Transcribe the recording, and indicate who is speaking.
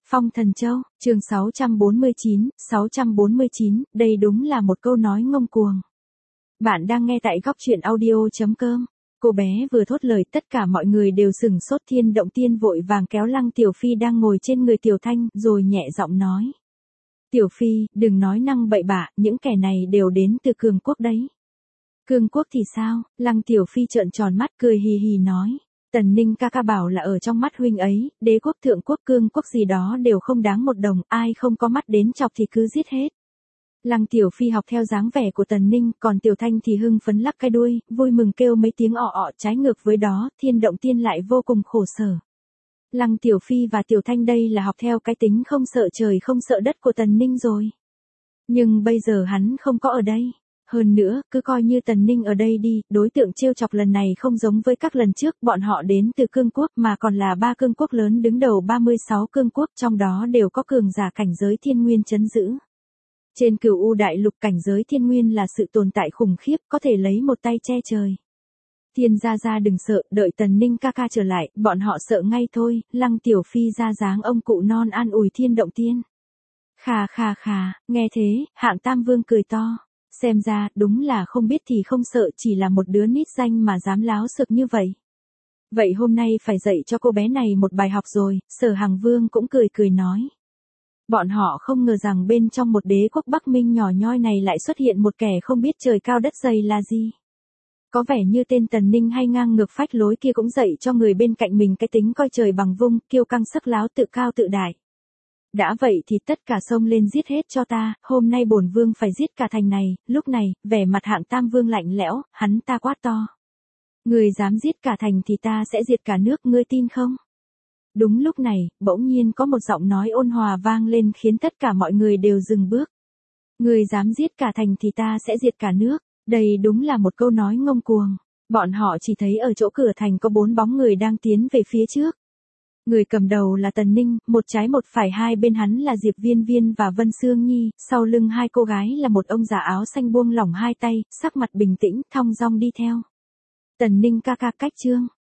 Speaker 1: Phong Thần Châu, chương 649, đây đúng là một câu nói ngông cuồng. Bạn đang nghe tại góc truyện audio.com. Cô bé vừa thốt lời tất cả mọi người đều sửng sốt, Thiên Động Tiên vội vàng kéo Lăng Tiểu Phi đang ngồi trên người Tiểu Thanh rồi nhẹ giọng nói. Tiểu Phi, đừng nói năng bậy bạ, những kẻ này đều đến từ Cương Quốc đấy. Cương Quốc thì sao? Lăng Tiểu Phi trợn tròn mắt cười hì hì nói. Tần Ninh ca ca bảo là ở trong mắt huynh ấy, đế quốc thượng quốc Cương Quốc gì đó đều không đáng một đồng, ai không có mắt đến chọc thì cứ giết hết. Lăng Tiểu Phi học theo dáng vẻ của Tần Ninh, còn Tiểu Thanh thì hưng phấn lắc cái đuôi, vui mừng kêu mấy tiếng ọ ọ, trái ngược với đó, Thiên Động Tiên lại vô cùng khổ sở. Lăng Tiểu Phi và Tiểu Thanh đây là học theo cái tính không sợ trời không sợ đất của Tần Ninh rồi. Nhưng bây giờ hắn không có ở đây. Hơn nữa, cứ coi như Tần Ninh ở đây đi, đối tượng trêu chọc lần này không giống với các lần trước, bọn họ đến từ Cương Quốc mà còn là 3 cương quốc lớn đứng đầu 36 cương quốc, trong đó đều có cường giả cảnh giới thiên nguyên trấn giữ. Trên Cửu U đại lục cảnh giới thiên nguyên là sự tồn tại khủng khiếp, có thể lấy một tay che trời. Thiên gia đừng sợ, đợi Tần Ninh ca ca trở lại, bọn họ sợ ngay thôi. Lăng Tiểu Phi ra dáng ông cụ non an ủi Thiên Động Tiên. Khà, nghe thế, Hạng Tam Vương cười to. Xem ra, đúng là không biết thì không sợ, chỉ là một đứa nít danh mà dám láo xược như vậy. Vậy hôm nay phải dạy cho cô bé này một bài học rồi, Sở Hằng Vương cũng cười nói. Bọn họ không ngờ rằng bên trong một đế quốc Bắc Minh nhỏ nhoi này lại xuất hiện một kẻ không biết trời cao đất dày là gì. Có vẻ như tên Tần Ninh hay ngang ngược phách lối kia cũng dạy cho người bên cạnh mình cái tính coi trời bằng vung, kiêu căng sắc láo tự cao tự đại. Đã vậy thì tất cả xông lên giết hết cho ta, hôm nay bổn vương phải giết cả thành này. Lúc này, vẻ mặt Hạng Tam Vương lạnh lẽo, hắn ta quát to. Người dám giết cả thành thì ta sẽ diệt cả nước, ngươi tin không? Đúng lúc này, bỗng nhiên có một giọng nói ôn hòa vang lên khiến tất cả mọi người đều dừng bước. Người dám giết cả thành thì ta sẽ diệt cả nước. Đây đúng là một câu nói ngông cuồng. Bọn họ chỉ thấy ở chỗ cửa thành có 4 bóng người đang tiến về phía trước. Người cầm đầu là Tần Ninh, một trái một phải, hai bên hắn là Diệp Viên Viên và Vân Sương Nhi, sau lưng hai cô gái là một ông già áo xanh buông lỏng hai tay, sắc mặt bình tĩnh, thong dong đi theo. Tần Ninh ca ca cách chương.